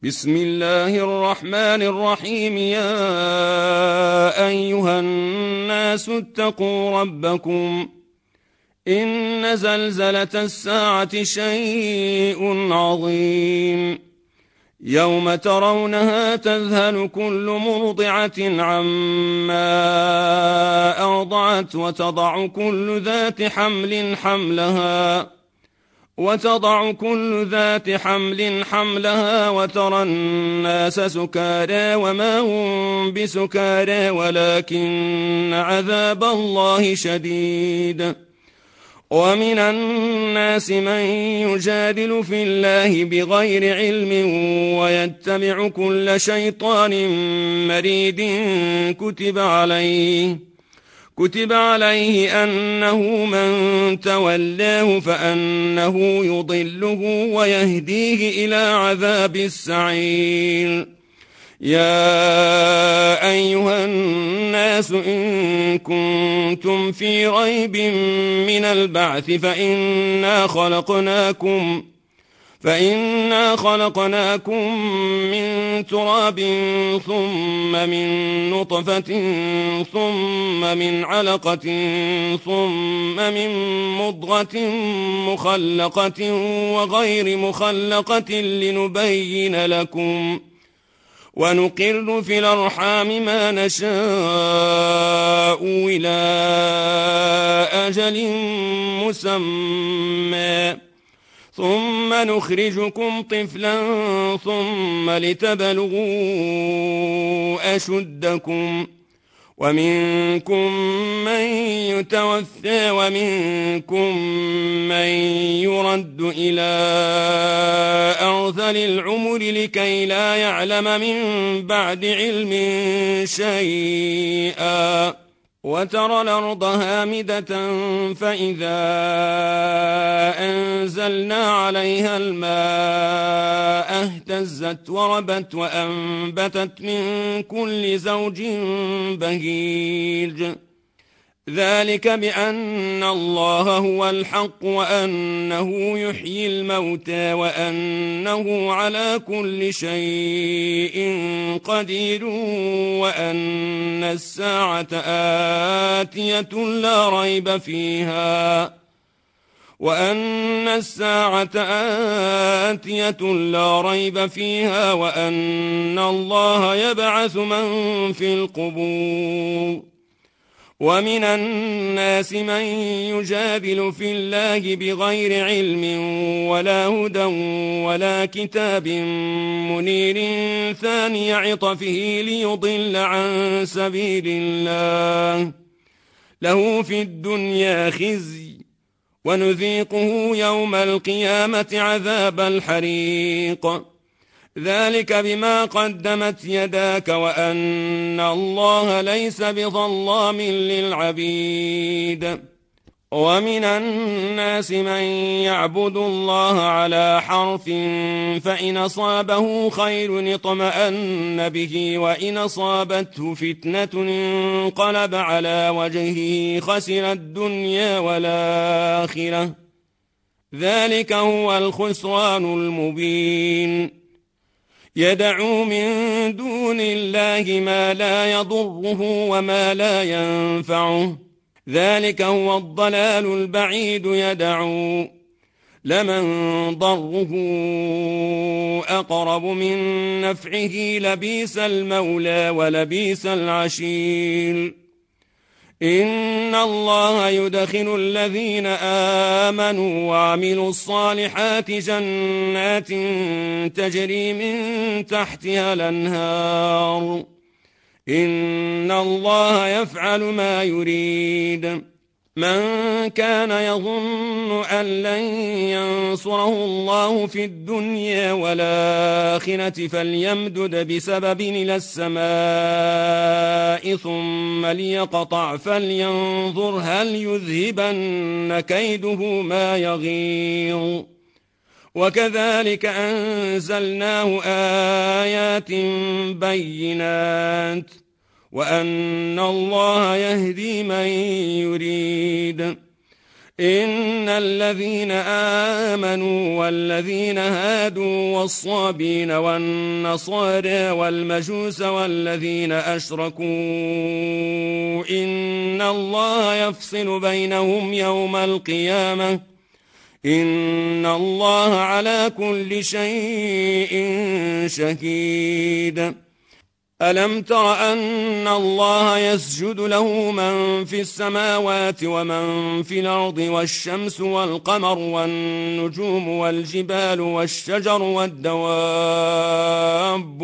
بسم الله الرحمن الرحيم. يا أيها الناس اتقوا ربكم، إن زلزلة الساعة شيء عظيم. يوم ترونها تذهل كل مرضعة عما أرضعت وتضع كل ذات حمل حملها وترى الناس سكارى وما هم بسكارى ولكن عذاب الله شديد. ومن الناس من يجادل في الله بغير علم ويتبع كل شيطان مريد. كتب عليه أنه من تولاه فأنه يضله ويهديه إلى عذاب السعير. يا أيها الناس إن كنتم في ريب من البعث فإنا خلقناكم من تراب ثم من نطفة ثم من علقة ثم من مضغة مخلقة وغير مخلقة لنبين لكم، ونقر في الأرحام ما نشاء إلى أجل مسمى ثم نخرجكم طفلا ثم لتبلغوا أشدكم، ومنكم من يتوفى ومنكم من يرد إلى أرذل العمر لكي لا يعلم من بعد علم شيئا. وترى الأرض هامدة فإذا أنزلنا عليها الماء اهتزت وربت وأنبتت من كل زوج بهيج. ذلك بأن الله هو الحق وأنه يحيي الموتى وأنه على كل شيء قدير وأن الساعة آتية لا ريب فيها وأن الله يبعث من في القبور. ومن الناس من يجادل في الله بغير علم ولا هدى ولا كتاب منير ثاني عطفه ليضل عن سبيل الله، له في الدنيا خزي ونذيقه يوم القيامة عذاب الحريق. ذلك بما قدمت يداك وأن الله ليس بظلام للعبيد. ومن الناس من يعبد الله على حرف فإن أصابه خير اطمأن به وإن أصابته فتنة انقلب على وجهه خسر الدنيا والآخرة. ذلك هو الخسران المبين. يدعو من دون الله ما لا يضره وما لا ينفعه، ذلك هو الضلال البعيد. يدعو لمن ضره أقرب من نفعه لبئس المولى ولبئس العشير. إن الله يدخل الذين آمنوا وعملوا الصالحات جنات تجري من تحتها الأنهار. إن الله يفعل ما يريد. من كان يظن أن لن ينصره الله في الدنيا والآخرة فليمدد بسبب إلى السماء ثم ليقطع فلينظر هل يذهبن كيده ما يغيظ. وكذلك أنزلناه آيات بينات وأن الله يهدي من يريد. إن الذين آمنوا والذين هادوا والصابين والنصارى والمجوس والذين أشركوا إن الله يفصل بينهم يوم القيامة إن الله على كل شيء شهيد. ألم تر أن الله يسجد له من في السماوات ومن في الأرض والشمس والقمر والنجوم والجبال والشجر والدواب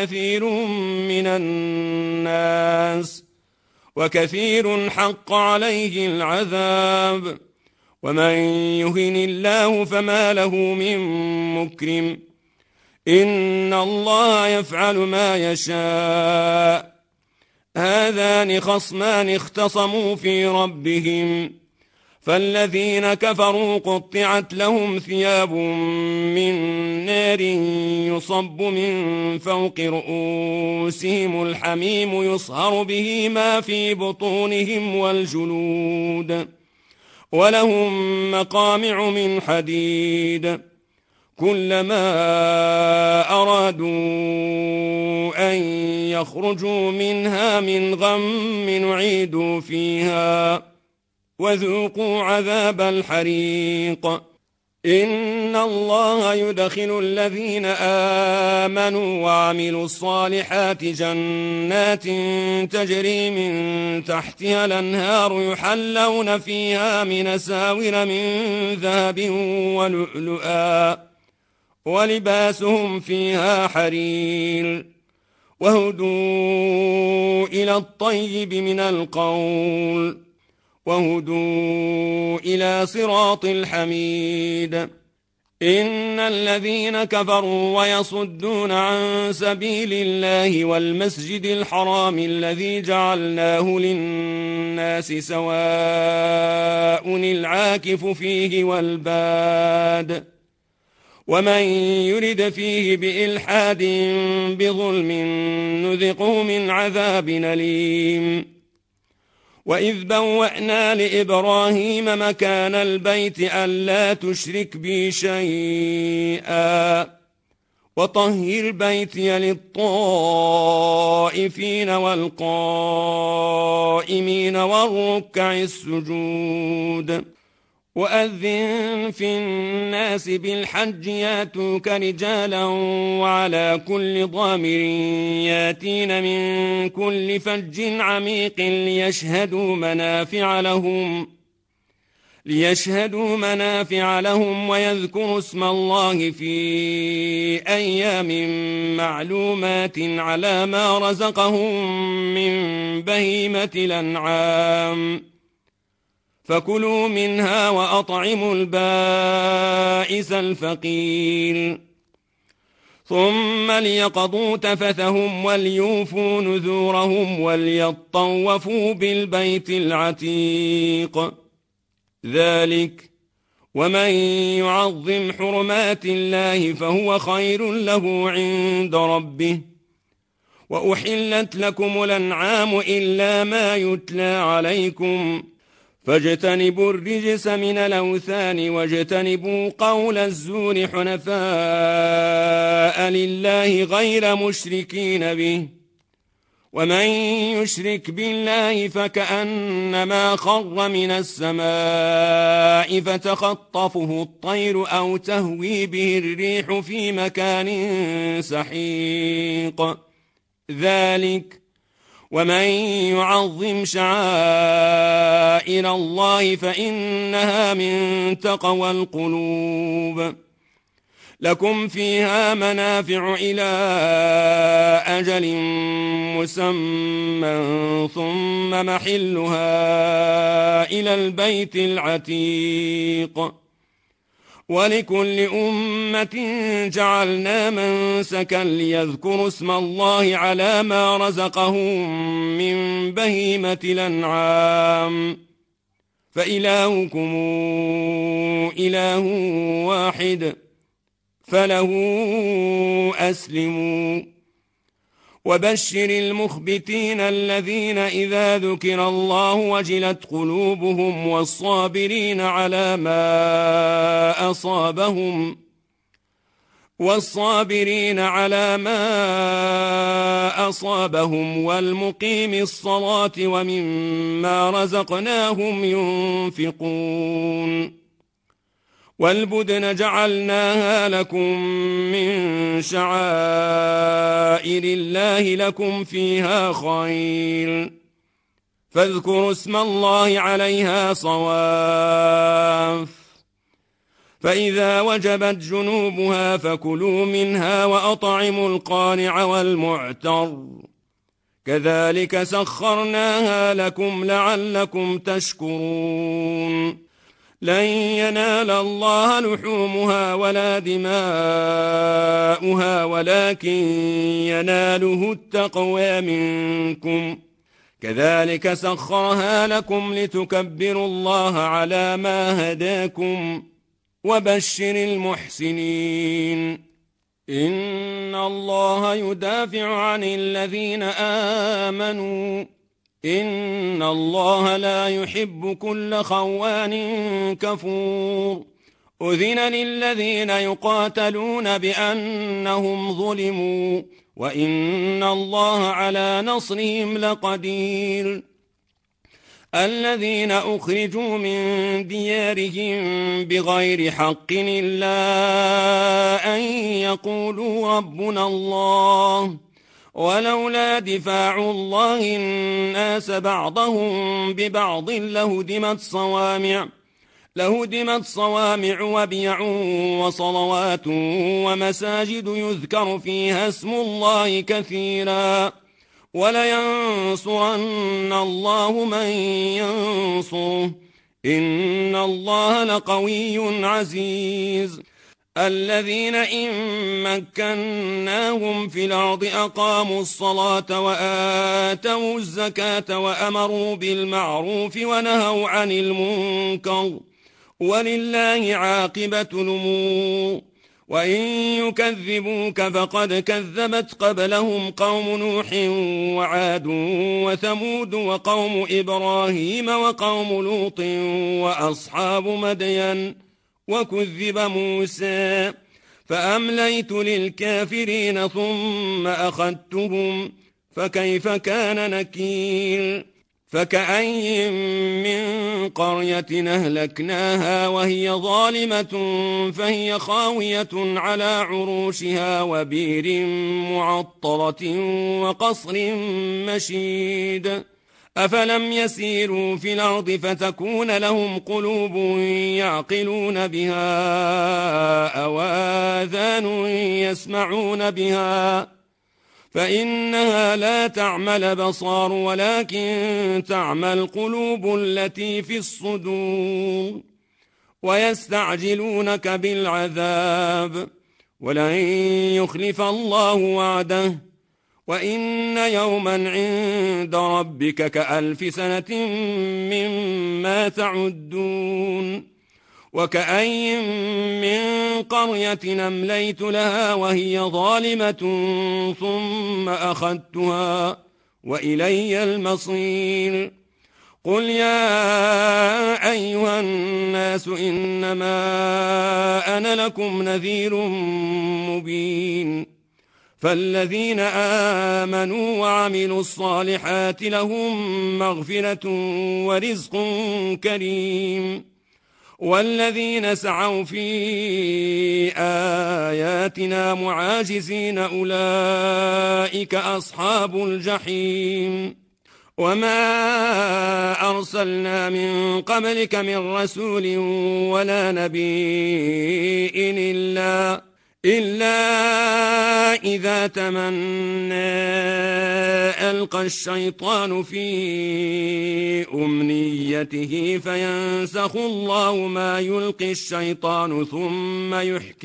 وكثير حق عليه العذاب ومن يهن الله فما له من مكرم إن الله يفعل ما يشاء. هذان خصمان اختصموا في ربهم فالذين كفروا قطعت لهم ثياب من نار يصب من فوق رؤوسهم الحميم يصهر به ما في بطونهم والجلود ولهم مقامع من حديد كلما أرادوا أن يخرجوا منها من غم نعيدوا فيها وذوقوا عذاب الحريق. إن الله يدخل الذين آمنوا وعملوا الصالحات جنات تجري من تحتها الأنهار يحلون فيها من أساور من ذهب ولؤلؤا ولباسهم فيها حرير وهدوا إلى الطيب من القول وهدوا إلى صراط الحميد. إن الذين كفروا ويصدون عن سبيل الله والمسجد الحرام الذي جعلناه للناس سواء العاكف فيه والباد ومن يرد فيه بإلحاد بظلم نذقه من عذاب أليم. وإذ بوأنا لإبراهيم مكان البيت ألا تشرك بي شيئا وطهر بيتي للطائفين والقائمين والركع السجود. وأذن في الناس بالحج ياتوك رجالا وعلى كل ضامر ياتين من كل فج عميق ليشهدوا منافع لهم ويذكروا اسم الله في أيام معلومات على ما رزقهم من بهيمة الأنعام فكلوا منها وأطعموا البائس الفقير ثم ليقضوا تفثهم وليوفوا نذورهم وليطوفوا بالبيت العتيق. ذلك ومن يعظم حرمات الله فهو خير له عند ربه. وأحلت لكم الأنعام إلا ما يتلى عليكم فاجتنبوا الرجس من الأوثان واجتنبوا قول الزور حنفاء لله غير مشركين به. ومن يشرك بالله فكأنما خر من السماء فتخطفه الطير أو تهوي به الريح في مكان سحيق. ذلك ومن يعظم شعائر الله فإنها من تقوى القلوب. لكم فيها منافع إلى أجل مسمى ثم محلها إلى البيت العتيق. ولكل أمة جعلنا منسكا ليذكروا اسم الله على ما رزقهم من بهيمة الأنعام فإلهكم إله واحد فله أسلموا. وبشر المخبتين الذين إذا ذكر الله وجلت قلوبهم والصابرين على ما أصابهم والمقيم الصلاة ومما رزقناهم ينفقون والبدن جعلناها لكم من شعائر الله لكم فيها خير فاذكروا اسم الله عليها صواف فإذا وجبت جنوبها فكلوا منها وأطعموا القانع والمعتر كذلك سخرناها لكم لعلكم تشكرون لن ينال الله لحومها ولا دماؤها ولكن يناله التقوى منكم كذلك سخرها لكم لتكبروا الله على ما هداكم وبشر المحسنين إن الله يدافع عن الذين آمنوا إن الله لا يحب كل خوان كفور أذن للذين يقاتلون بأنهم ظلموا وإن الله على نصرهم لقدير الذين أخرجوا من ديارهم بغير حق إلا أن يقولوا ربنا الله ولولا دفاع الله الناس بعضهم ببعض لهدمت صوامع وبيع وصلوات ومساجد يذكر فيها اسم الله كثيرا ولينصرن الله من ينصره إن الله لقوي عزيز الذين إن مكناهم في الأرض أقاموا الصلاة وآتوا الزكاة وأمروا بالمعروف ونهوا عن المنكر ولله عاقبة الأمور وإن يكذبوك فقد كذبت قبلهم قوم نوح وعاد وثمود وقوم إبراهيم وقوم لوط وأصحاب مدين وكذب موسى فأمليت للكافرين ثم أخذتهم فكيف كان نكير فكأي من قرية أهلكناها وهي ظالمة فهي خاوية على عروشها وبئر معطرة وقصر مشيد أفلم يسيروا في الأرض فتكون لهم قلوب يعقلون بها أو آذان يسمعون بها فإنها لا تعمى الأبصار ولكن تعمى القلوب التي في الصدور ويستعجلونك بالعذاب ولن يخلف الله وعده وإن يوما عند ربك كألف سنة مما تعدون وكأي من قرية أمليت لها وهي ظالمة ثم أخذتها وإلي المصير قل يا أيها الناس إنما أنا لكم نذير مبين فالذين آمنوا وعملوا الصالحات لهم مغفرة ورزق كريم والذين سعوا في آياتنا معاجزين أولئك أصحاب الجحيم وما أرسلنا من قبلك من رسول ولا نبي إلا إذا تمنى ألقى الشيطان في أمنيته فينسخ الله ما يلقي الشيطان ثم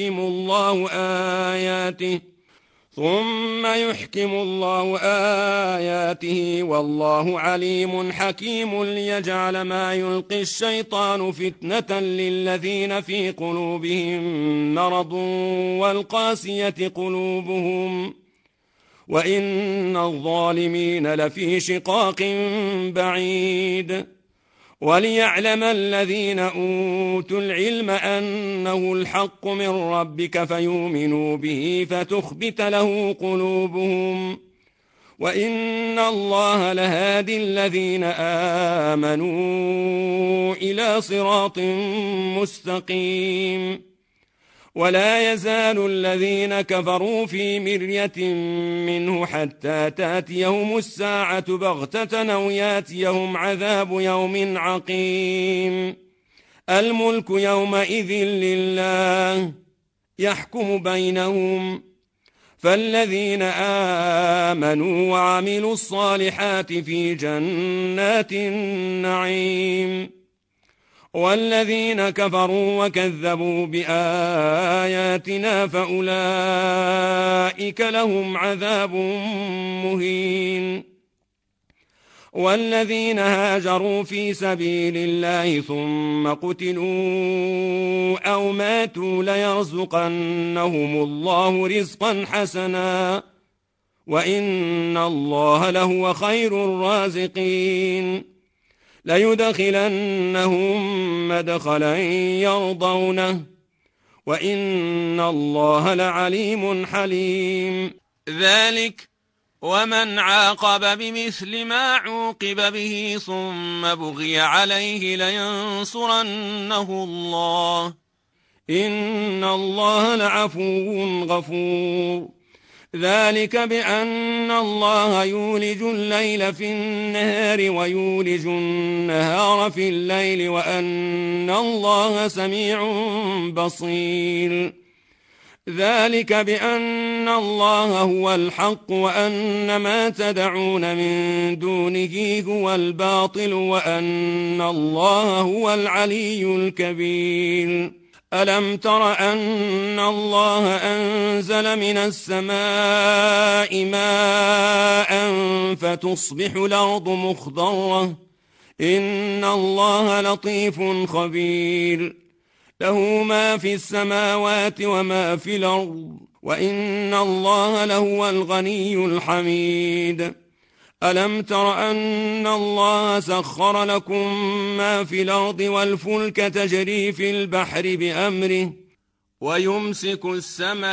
يحكم الله آياته والله عليم حكيم ليجعل ما يلقي الشيطان فتنة للذين في قلوبهم مرض والقاسية قلوبهم وإن الظالمين لفي شقاق بعيد. وليعلم الذين أوتوا العلم أنه الحق من ربك فيؤمنوا به فتخبت له قلوبهم، وإن الله لهادي الذين آمنوا إلى صراط مستقيم. ولا يزال الذين كفروا في مرية منه حتى تأتيهم الساعة بغتة أو يأتيهم عذاب يوم عقيم. الملك يومئذ لله يحكم بينهم، فالذين آمنوا وعملوا الصالحات في جنات النعيم، والذين كفروا وكذبوا بآياتنا فأولئك لهم عذاب مهين. والذين هاجروا في سبيل الله ثم قتلوا أو ماتوا ليرزقنهم الله رزقا حسنا، وإن الله لهو خير الرازقين. ليدخلنهم مدخلا يرضونه، وإن الله لعليم حليم. ذلك ومن عاقب بمثل ما عوقب به ثم بغي عليه لينصرنه الله، إن الله لعفو غفور. ذلك بأن الله يولج الليل في النهار ويولج النهار في الليل، وأن الله سميع بصير. ذلك بأن الله هو الحق وأن ما تدعون من دونه هو الباطل، وأن الله هو العلي الكبير. ألم تر أن الله أنزل من السماء ماء فتصبح الأرض مخضرة، إن الله لطيف خبير. له ما في السماوات وما في الأرض، وإن الله لهو الغني الحميد. ألم تر أن الله سخر لكم ما في الأرض والفلك تجري في البحر بأمره، ويمسك السماء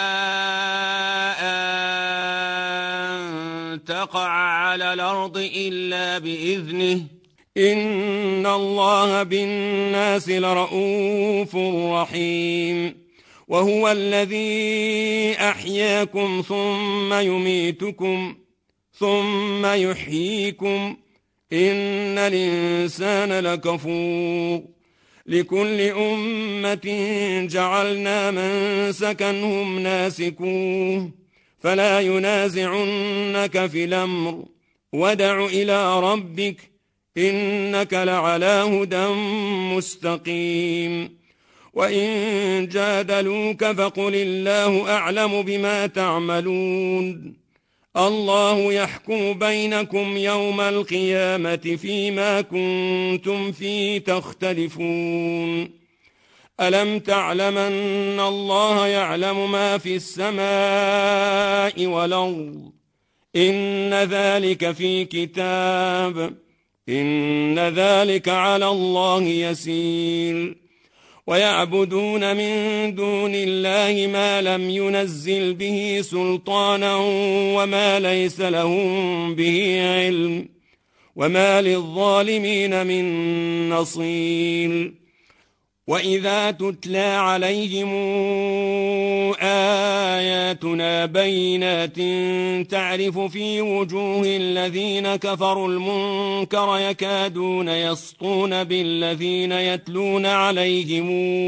أن تقع على الأرض إلا بإذنه، إن الله بالناس لرؤوف رحيم. وهو الذي أحياكم ثم يميتكم ثم يحييكم، إن الإنسان لكفور. لكل أمة جعلنا منسكا هم ناسكوه، فلا ينازعنك في الأمر، وادع إلى ربك إنك لعلى هدى مستقيم. وإن جادلوك فقل الله أعلم بما تعملون، الله يحكم بينكم يوم القيامة فيما كنتم فيه تختلفون. ألم تعلم أن الله يعلم ما في السماء والأرض، إن ذلك في كتاب، إن ذلك على الله يسير. ويعبدون من دون الله ما لم ينزل به سلطانا وما ليس لهم به علم، وما للظالمين من نصير. وإذا تتلى عليهم آياتنا بينات تعرف في وجوه الذين كفروا المنكر يكادون يسطون بالذين يتلون عليهم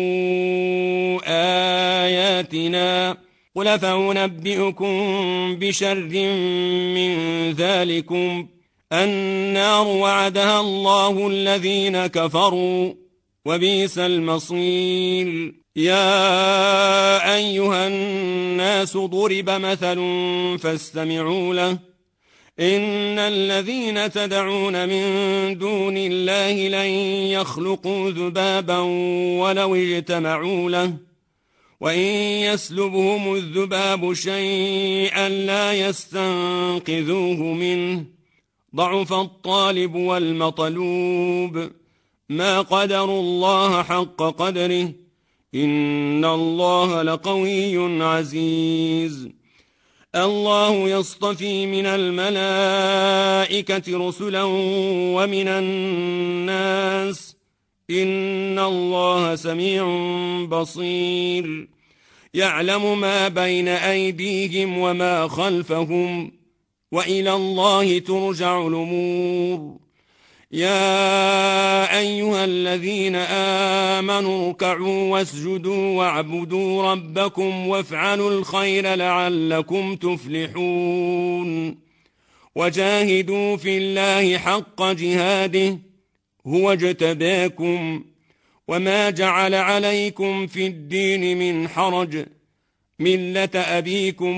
آياتنا. قل فأنبئكم بشر من ذلكم النار وعدها الله الذين كفروا وبئس المصير. يا أيها الناس ضرب مثل فاستمعوا له، إن الذين تدعون من دون الله لن يخلقوا ذبابا ولو اجتمعوا له، وإن يسلبهم الذباب شيئا لا يستنقذوه منه ضعف الطالب والمطلوب ما قدروا الله حق قدره إن الله لقوي عزيز الله يصطفي من الملائكة رسلا ومن الناس إن الله سميع بصير يعلم ما بين أيديهم وما خلفهم وإلى الله ترجع الأمور يا أيها الذين آمنوا اركعوا واسجدوا واعبدوا ربكم وافعلوا الخير لعلكم تفلحون وجاهدوا في الله حق جهاده هو اجتباكم وما جعل عليكم في الدين من حرج ملة أبيكم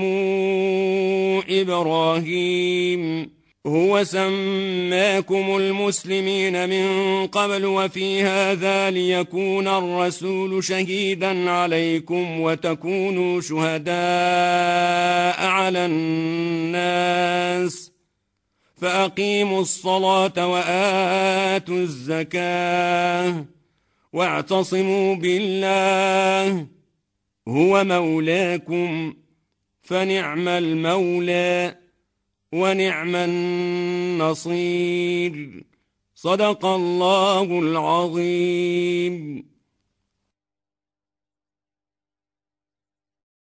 إبراهيم هو سماكم المسلمين من قبل وفي هذا ليكون الرسول شهيدا عليكم وتكونوا شهداء على الناس فأقيموا الصلاة وآتوا الزكاة واعتصموا بالله هو مولاكم فنعم المولى ونعم النصير صدق الله العظيم.